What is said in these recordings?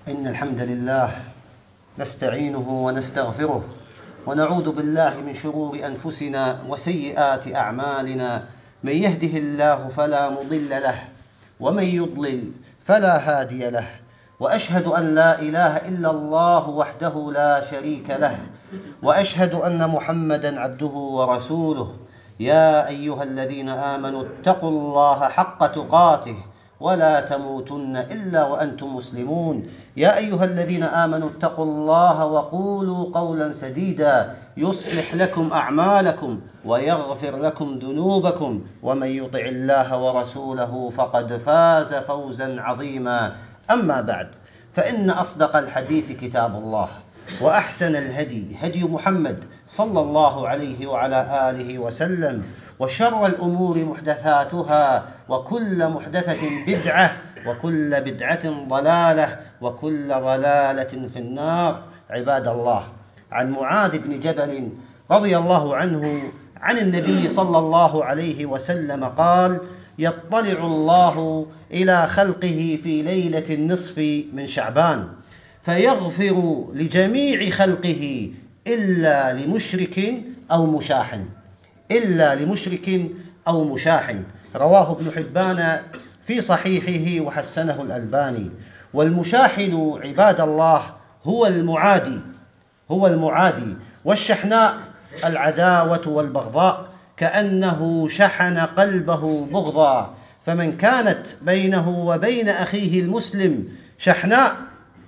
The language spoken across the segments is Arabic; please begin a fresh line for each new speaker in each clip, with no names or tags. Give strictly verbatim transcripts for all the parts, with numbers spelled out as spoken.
إن الحمد لله نستعينه ونستغفره ونعوذ بالله من شرور أنفسنا وسيئات أعمالنا. من يهده الله فلا مضل له ومن يضلل فلا هادي له، وأشهد أن لا إله إلا الله وحده لا شريك له، وأشهد أن محمدًا عبده ورسوله. يا أيها الذين آمنوا اتقوا الله حق تقاته ولا تموتن إلا وأنتم مسلمون. يا أيها الذين آمنوا اتقوا الله وقولوا قولا سديدا يصلح لكم أعمالكم ويغفر لكم ذنوبكم، ومن يطع الله ورسوله فقد فاز فوزا عظيما. أما بعد، فإن أصدق الحديث كتاب الله، وأحسن الهدي هدي محمد صلى الله عليه وعلى آله وسلم، وشر الأمور محدثاتها، وكل محدثة بدعة، وكل بدعة ضلالة، وكل ضلالة في النار. عباد الله، عن معاذ بن جبل رضي الله عنه عن النبي صلى الله عليه وسلم قال: يطلع الله إلى خلقه في ليلة النصف من شعبان فيغفر لجميع خلقه إلا لمشرك أو مشاح إلا لمشرك أو مشاح رواه ابن حبان في صحيحه وحسنه الألباني. والمشاحن عباد الله هو المعادي هو المعادي والشحناء العداوة والبغضاء، كأنه شحن قلبه بغضا. فمن كانت بينه وبين أخيه المسلم شحناء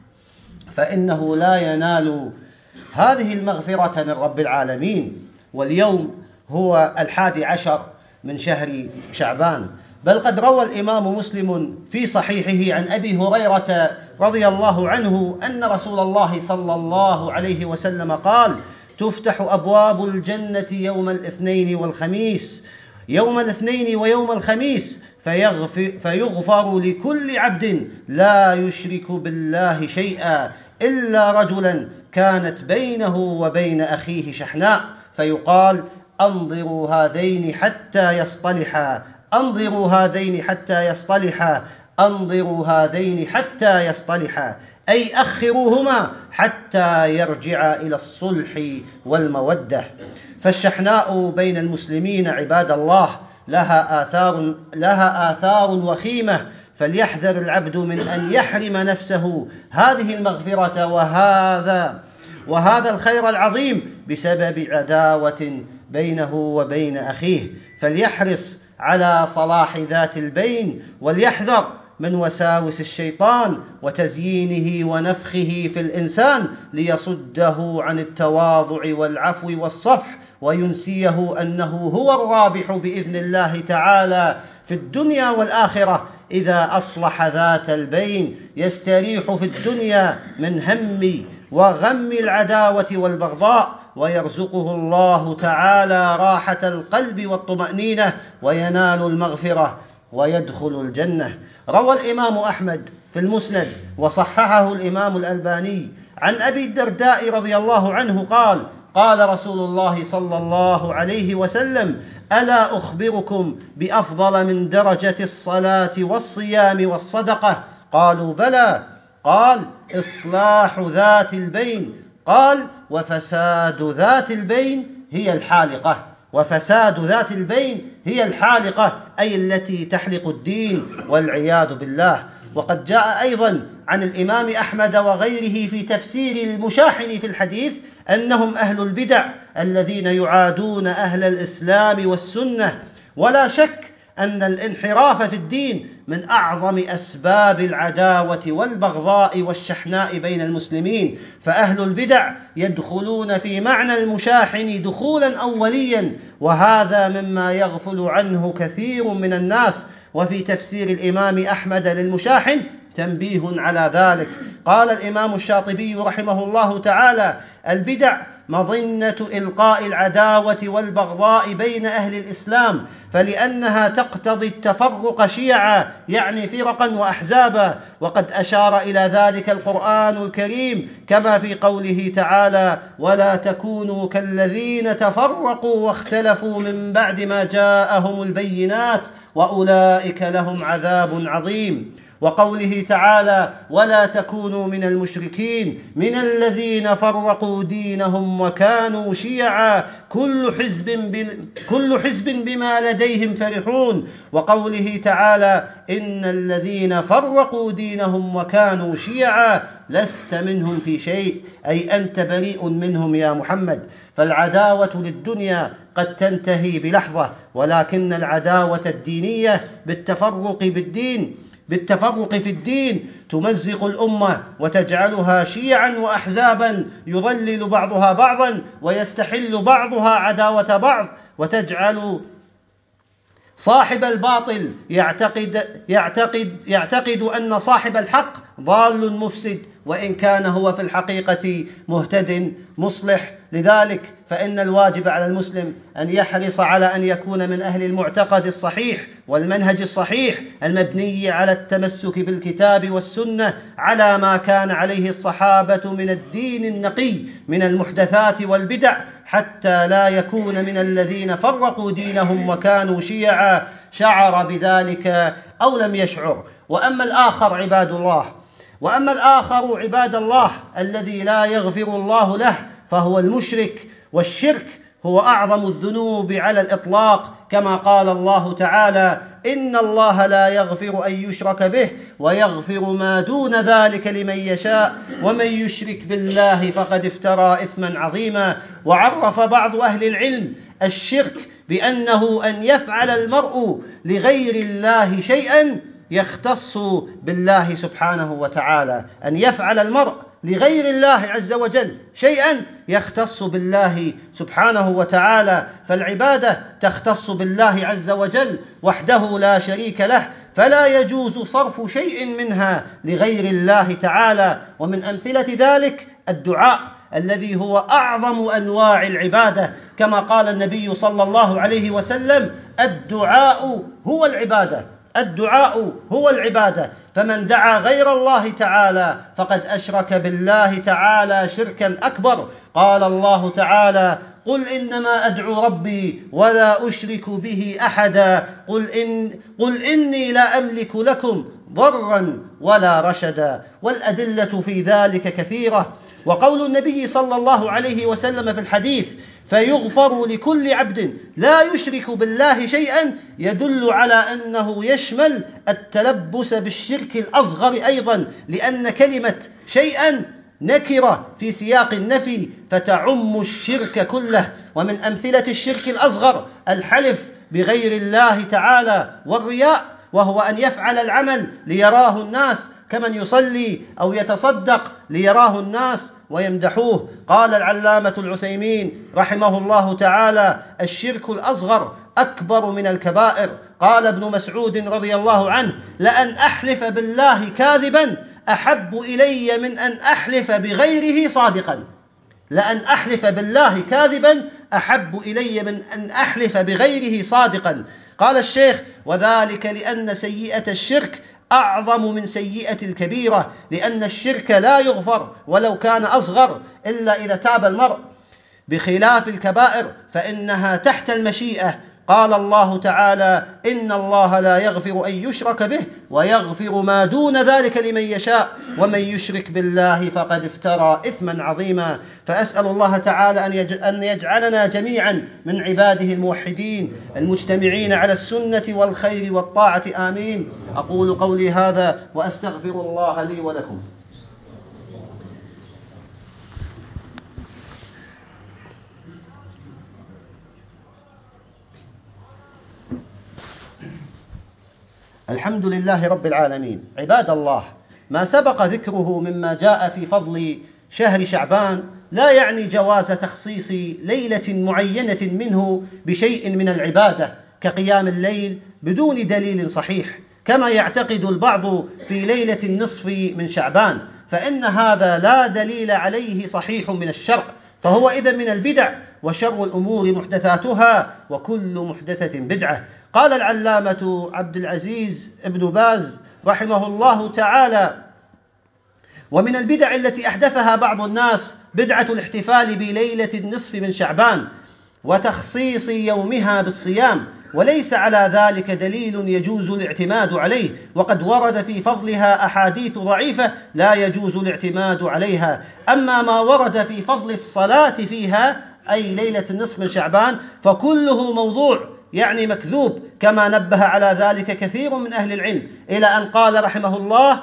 فإنه لا ينال هذه المغفرة من رب العالمين. واليوم هو الحادي عشر من شهر شعبان، بل قد روى الإمام مسلم في صحيحه عن أبي هريرة رضي الله عنه أن رسول الله صلى الله عليه وسلم قال: تفتح أبواب الجنة يوم الاثنين والخميس يوم الاثنين ويوم الخميس فيغفر, فيغفر لكل عبد لا يشرك بالله شيئا إلا رجلا كانت بينه وبين أخيه شحناء، فيقال: أنظروا هذين حتى يصطلحا أنظروا هذين حتى يصطلحا أنظروا هذين حتى يصطلحا أي أخروهما حتى يرجع إلى الصلح والمودة. فالشحناء بين المسلمين عباد الله لها آثار لها آثار وخيمة، فليحذر العبد من أن يحرم نفسه هذه المغفرة وهذا وهذا الخير العظيم بسبب عداوة بينه وبين أخيه. فليحرص على صلاح ذات البين، وليحذر من وساوس الشيطان وتزيينه ونفخه في الإنسان ليصده عن التواضع والعفو والصفح، وينسيه أنه هو الرابح بإذن الله تعالى في الدنيا والآخرة إذا أصلح ذات البين. يستريح في الدنيا من هم وغم العداوة والبغضاء، ويرزقه الله تعالى راحة القلب والطمأنينة، وينال المغفرة ويدخل الجنة. روى الإمام أحمد في المسند وصححه الإمام الألباني عن أبي الدرداء رضي الله عنه قال: قال رسول الله صلى الله عليه وسلم: ألا أخبركم بأفضل من درجة الصلاة والصيام والصدقة؟ قالوا: بلى. قال: إصلاح ذات البين. قال: وفساد ذات البين هي الحالقة وفساد ذات البين هي الحالقة أي التي تحلق الدين والعياذ بالله. وقد جاء أيضا عن الإمام أحمد وغيره في تفسير المشاحن في الحديث أنهم أهل البدع الذين يعادون أهل الإسلام والسنة. ولا شك أن الانحراف في الدين من أعظم أسباب العداوة والبغضاء والشحناء بين المسلمين، فأهل البدع يدخلون في معنى المشاحن دخولا أوليا، وهذا مما يغفل عنه كثير من الناس. وفي تفسير الإمام أحمد للمشاحن تنبيه على ذلك. قال الإمام الشاطبي رحمه الله تعالى: البدع مظنة إلقاء العداوة والبغضاء بين أهل الإسلام، فلأنها تقتضي التفرق شيعا يعني فرقا وأحزابا، وقد أشار إلى ذلك القرآن الكريم كما في قوله تعالى: ولا تكونوا كالذين تفرقوا واختلفوا من بعد ما جاءهم البينات وأولئك لهم عذاب عظيم. وقوله تعالى: ولا تكونوا من المشركين من الذين فرقوا دينهم وكانوا شيعا كل حزب كل حزب بما لديهم فرحون. وقوله تعالى: إن الذين فرقوا دينهم وكانوا شيعا لست منهم في شيء، أي أنت بريء منهم يا محمد. فالعداوة للدنيا قد تنتهي بلحظة، ولكن العداوة الدينية بالتفرق بالدين بالتفرق في الدين تمزق الأمة وتجعلها شيعا وأحزابا يضلل بعضها بعضا ويستحل بعضها عداوة بعض، وتجعل صاحب الباطل يعتقد يعتقد يعتقد أن صاحب الحق ضال مفسد، وإن كان هو في الحقيقة مهتد مصلح. لذلك فإن الواجب على المسلم أن يحرص على أن يكون من أهل المعتقد الصحيح والمنهج الصحيح المبني على التمسك بالكتاب والسنة على ما كان عليه الصحابة من الدين النقي من المحدثات والبدع، حتى لا يكون من الذين فرقوا دينهم وكانوا شيعا شعر بذلك أو لم يشعر. وأما الآخر عباد الله وأما الآخر عباد الله الذي لا يغفر الله له فهو المشرك، والشرك هو أعظم الذنوب على الإطلاق، كما قال الله تعالى: إن الله لا يغفر أن يشرك به ويغفر ما دون ذلك لمن يشاء ومن يشرك بالله فقد افترى إثما عظيما. وعرف بعض أهل العلم الشرك بأنه أن يفعل المرء لغير الله شيئا يختص بالله سبحانه وتعالى، أن يفعل المرء لغير الله عز وجل شيئا يختص بالله سبحانه وتعالى. فالعبادة تختص بالله عز وجل وحده لا شريك له، فلا يجوز صرف شيء منها لغير الله تعالى. ومن أمثلة ذلك الدعاء الذي هو أعظم أنواع العبادة، كما قال النبي صلى الله عليه وسلم: الدعاء هو العبادة الدعاء هو العبادة فمن دعا غير الله تعالى فقد أشرك بالله تعالى شركا أكبر. قال الله تعالى: قل إنما أدعو ربي ولا أشرك به أحدا قل, إن قل إني لا أملك لكم ضرا ولا رشدا. والأدلة في ذلك كثيرة. وقول النبي صلى الله عليه وسلم في الحديث: فيغفر لكل عبد لا يشرك بالله شيئا، يدل على أنه يشمل التلبس بالشرك الأصغر أيضا، لأن كلمة شيئا نكرة في سياق النفي فتعم الشرك كله. ومن أمثلة الشرك الأصغر الحلف بغير الله تعالى والرياء، وهو أن يفعل العمل ليراه الناس، كمن يصلي أو يتصدق ليراه الناس ويمدحوه. قال العلامة العثيمين رحمه الله تعالى: الشرك الأصغر أكبر من الكبائر. قال ابن مسعود رضي الله عنه: لأن أحلف بالله كاذبا أحب إلي من أن أحلف بغيره صادقا لأن أحلف بالله كاذبا أحب إلي من أن أحلف بغيره صادقا. قال الشيخ: وذلك لأن سيئة الشرك أعظم من سيئة الكبيرة، لأن الشرك لا يغفر ولو كان أصغر إلا إذا تاب المرء، بخلاف الكبائر فإنها تحت المشيئة. قال الله تعالى: إن الله لا يغفر أن يشرك به ويغفر ما دون ذلك لمن يشاء ومن يشرك بالله فقد افترى إثما عظيما. فأسأل الله تعالى أن يجعلنا جميعا من عباده الموحدين المجتمعين على السنة والخير والطاعة، آمين. أقول قولي هذا وأستغفر الله لي ولكم. الحمد لله رب العالمين. عباد الله، ما سبق ذكره مما جاء في فضل شهر شعبان لا يعني جواز تخصيص ليلة معينة منه بشيء من العبادة كقيام الليل بدون دليل صحيح، كما يعتقد البعض في ليلة النصف من شعبان، فإن هذا لا دليل عليه صحيح من الشرع، فهو إذن من البدع، وشر الأمور محدثاتها وكل محدثة بدعة. قال العلامة عبد العزيز ابن باز رحمه الله تعالى: ومن البدع التي أحدثها بعض الناس بدعة الاحتفال بليلة النصف من شعبان، وتخصيص يومها بالصيام، وليس على ذلك دليل يجوز الاعتماد عليه، وقد ورد في فضلها أحاديث ضعيفة لا يجوز الاعتماد عليها. أما ما ورد في فضل الصلاة فيها أي ليلة النصف من شعبان فكله موضوع، يعني مكذوب، كما نبه على ذلك كثير من أهل العلم، إلى أن قال رحمه الله: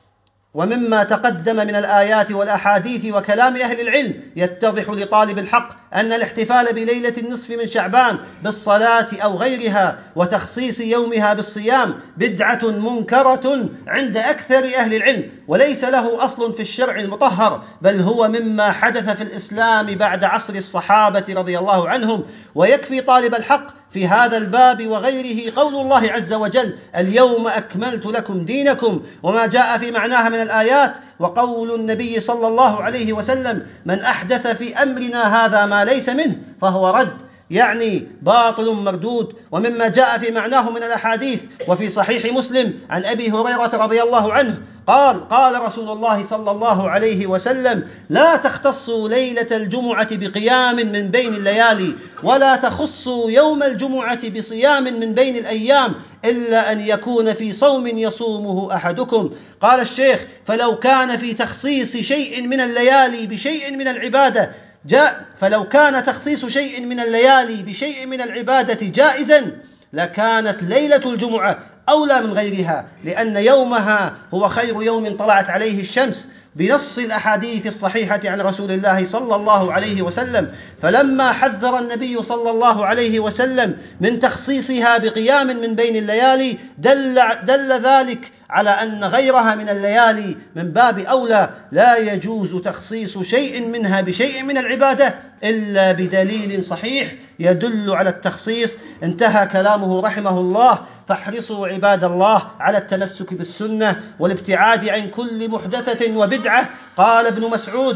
ومما تقدم من الآيات والأحاديث وكلام أهل العلم يتضح لطالب الحق أن الاحتفال بليلة النصف من شعبان بالصلاة أو غيرها وتخصيص يومها بالصيام بدعة منكرة عند أكثر أهل العلم، وليس له أصل في الشرع المطهر، بل هو مما حدث في الإسلام بعد عصر الصحابة رضي الله عنهم. ويكفي طالب الحق في هذا الباب وغيره قول الله عز وجل: اليوم أكملت لكم دينكم، وما جاء في معناها من الآيات، وقول النبي صلى الله عليه وسلم: من أحدث في أمرنا هذا ما ليس منه فهو رد، يعني باطل مردود. ومما جاء في معناه من الأحاديث وفي صحيح مسلم عن أبي هريرة رضي الله عنه قال: قال رسول الله صلى الله عليه وسلم: لا تختصوا ليلة الجمعة بقيام من بين الليالي، ولا تخصوا يوم الجمعة بصيام من بين الأيام، إلا أن يكون في صوم يصومه أحدكم. قال الشيخ: فلو كان في تخصيص شيء من الليالي بشيء من العبادة جاء فلو كان تخصيص شيء من الليالي بشيء من العبادة جائزا لكانت ليلة الجمعة أولى من غيرها، لأن يومها هو خير يوم طلعت عليه الشمس بنص الأحاديث الصحيحة عن رسول الله صلى الله عليه وسلم. فلما حذر النبي صلى الله عليه وسلم من تخصيصها بقيام من بين الليالي دل, دل ذلك على أن غيرها من الليالي من باب أولى لا يجوز تخصيص شيء منها بشيء من العبادة إلا بدليل صحيح يدل على التخصيص. انتهى كلامه رحمه الله. فاحرصوا عباد الله على التمسك بالسنة والابتعاد عن كل محدثة وبدعة. قال ابن مسعود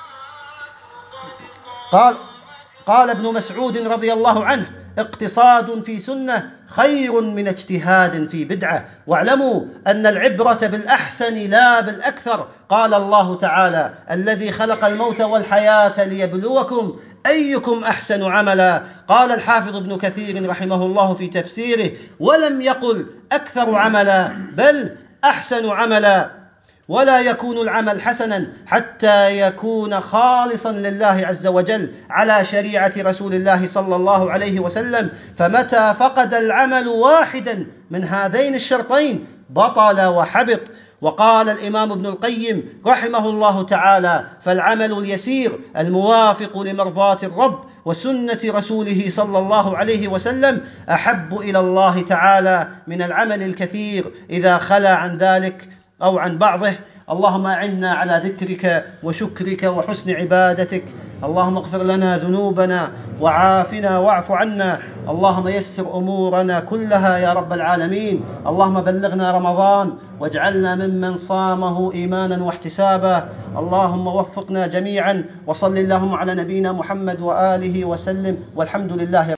قال قال ابن مسعود رضي الله عنه: اقتصاد في سنة خير من اجتهاد في بدعة، واعلموا أن العبرة بالأحسن لا بالأكثر. قال الله تعالى: الذي خلق الموت والحياة ليبلوكم أيكم أحسن عملا. قال الحافظ ابن كثير رحمه الله في تفسيره: ولم يقل أكثر عملا بل أحسن عملا، ولا يكون العمل حسنا حتى يكون خالصا لله عز وجل على شريعة رسول الله صلى الله عليه وسلم. فمتى فقد العمل واحدا من هذين الشرطين بطل وحبط. وقال الإمام ابن القيم رحمه الله تعالى: فالعمل اليسير الموافق لمرضاة الرب وسنة رسوله صلى الله عليه وسلم أحب إلى الله تعالى من العمل الكثير إذا خلا عن ذلك أو عن بعضه. اللهم أعنا على ذكرك وشكرك وحسن عبادتك. اللهم اغفر لنا ذنوبنا وعافنا واعف عنا. اللهم يسر أمورنا كلها يا رب العالمين. اللهم بلغنا رمضان واجعلنا ممن صامه إيمانا واحتسابا. اللهم وفقنا جميعا، وصل اللهم على نبينا محمد وآله وسلم، والحمد لله.